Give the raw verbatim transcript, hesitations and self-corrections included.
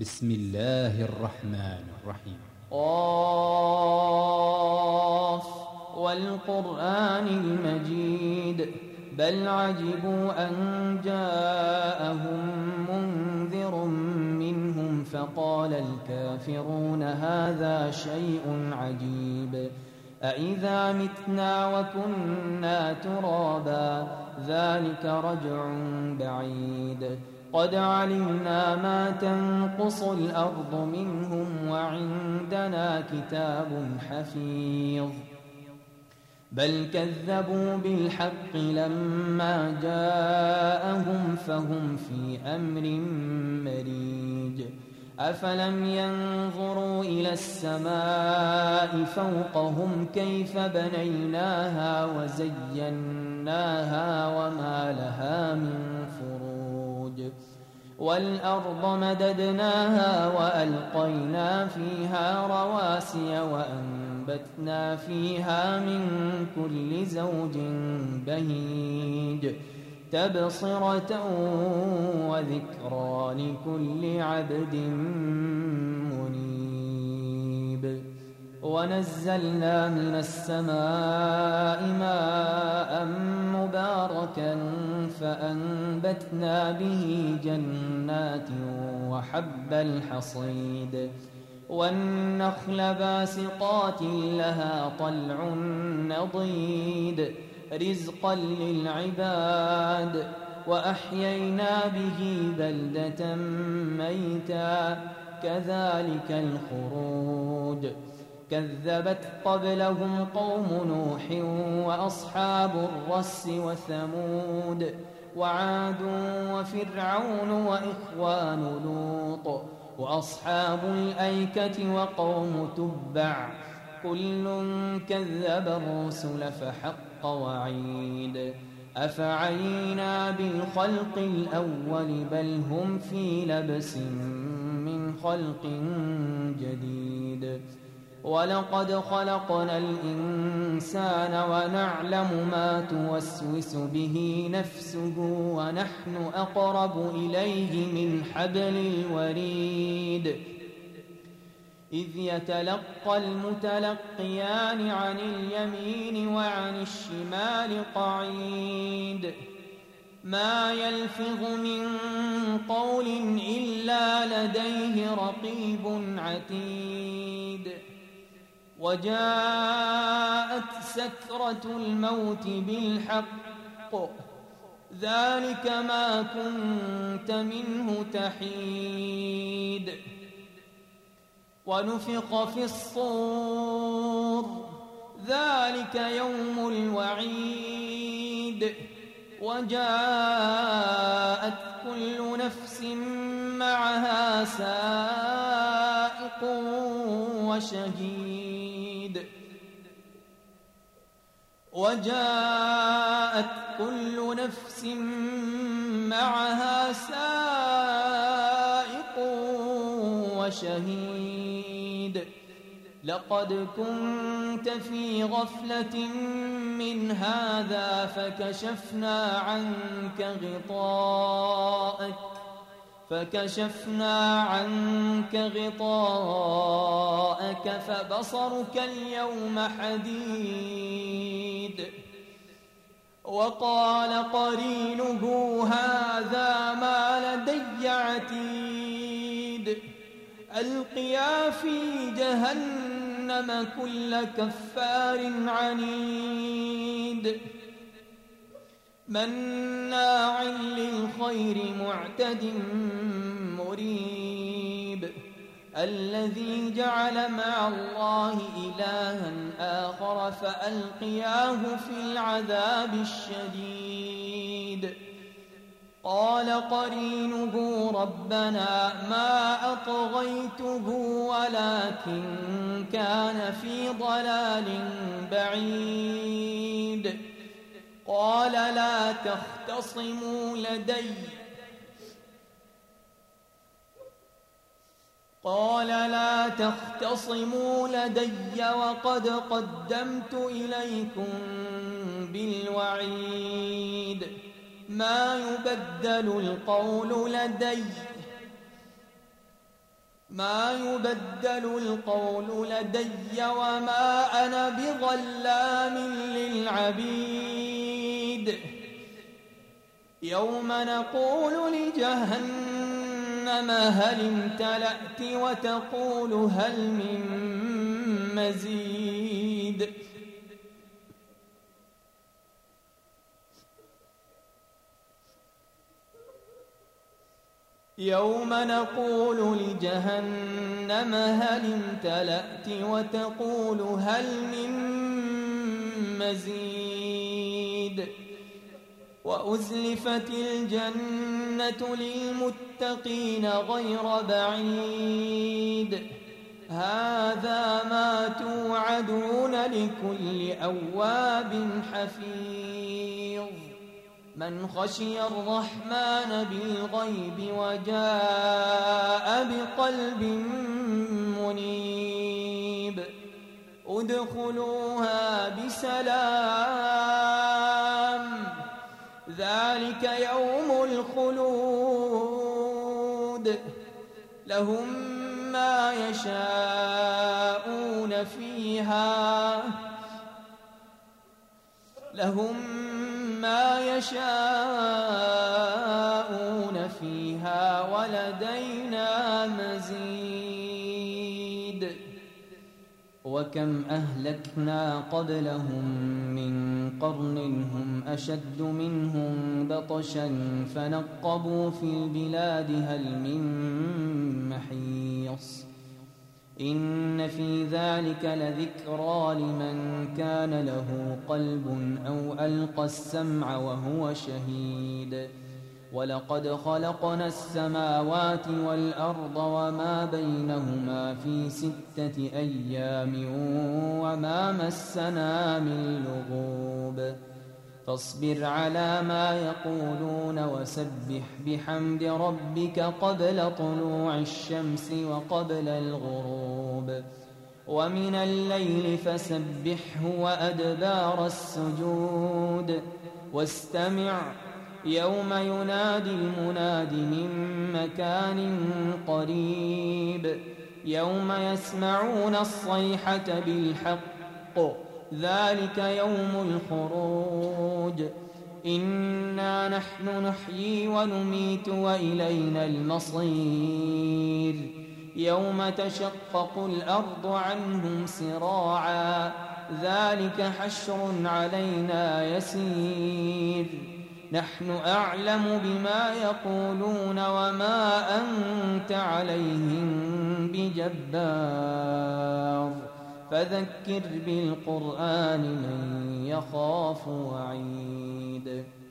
بسم الله الرحمن الرحيم. قاف والقرآن المجيد بل عجبوا أن جاءهم منذر منهم فقال الكافرون هذا شيء عجيب أإذا متنا وكنا ترابا ذلك رجع بعيد قد علمنا ما تنقص الأرض منهم وعندنا كتاب حفيظ بل كذبوا بالحق لما جاءهم فهم في أمر مريج أفلم ينظروا إلى السماء فوقهم كيف بنيناها وزيناها وما لها من فروج والأرض مددناها وألقينا فيها رواسي وأنبتنا فيها من كل زوج بهيج تبصرة وذكرى لكل عبد منيب ونزلنا من السماء ماء مباركا فأنبتنا به جنات وحب الحصيد والنخل باسقات لها طلع نضيد رزقا للعباد وأحيينا به بلدة ميتا كذلك الخروج كذبت قبلهم قوم نوح وأصحاب الرس وثمود وعاد وفرعون وإخوان لوط وأصحاب الأيكة وقوم تبع كل كذب الرسل فحق وعيد أفعينا بالخلق الأول بل هم في لبس من خلق جديد ولقد خلقنا الإنسان ونعلم ما توسوس به نفسه ونحن أقرب إليه من حبل الوريد إذ يتلقى المتلقيان عن اليمين وعن الشمال قعيد ما يلفظ من قول إلا لديه رقيب عتيد وجاءت سكرة الموت بالحق ذلك ما كنت منه تحيد ونفخ في الصور ذلك يوم الوعيد وجاءت كل نفس معها سائق وشهيد وجاءت كل نفس معها سائق وشهيد لقد كنت في غفلة من هذا فكشفنا عنك غطاءك فكشفنا عنك غطاءك فبصرك اليوم حديد وقال قرينه هذا ما لدي عتيد ألقيا في جهنم كل كفار عنيد مناع للخير معتد مريب الذي جعل مع الله إلها آخر فألقياه في العذاب الشديد قال قرينه ربنا ما أطغيته ولكن كان في ضلال بعيد قال لا تختصموا لدي قال لا تختصموا لدي وقد قدمت إليكم بالوعيد ما يبدل القول لدي ما يبدل القول لدي وما أنا بظلام للعبيد يوم نقول لجهنم هل امتلأت وتقول هل من مزيد يوم نقول لجهنم هل امتلأت وتقول هل من مزيد وأزلفت الجنة للمتقين غير بعيد هذا ما توعدون لكل أواب حفيظ من خشي الرحمن بالغيب وجاء بقلب منيب ادخلوها بسلام ذلك يوم الخلود لهم ما يشاءون فيها لهم ما يشاءون فيها ولدينا مزيد وكم أهلكنا قبلهم من قرن هم أشد منهم بطشا فنقبوا في البلاد هل من محيص إن في ذلك لذكرى لمن كان له قلب أو ألقى السمع وهو شهيد ولقد خلقنا السماوات والأرض وما بينهما في ستة أيام وما مسنا من لغوب فاصبر على ما يقولون وسبح بحمد ربك قبل طلوع الشمس وقبل الغروب ومن الليل فسبحه وأدبار السجود واستمع يوم ينادي المناد من مكان قريب يوم يسمعون الصيحة بالحق ذلك يوم الخروج إنا نحن نحيي ونميت وإلينا المصير يوم تشقق الأرض عنهم سراعا ذلك حشر علينا يسير نحن أعلم بما يقولون وما أنت عليهم بجبار فذكر بالقرآن من يخاف وعيد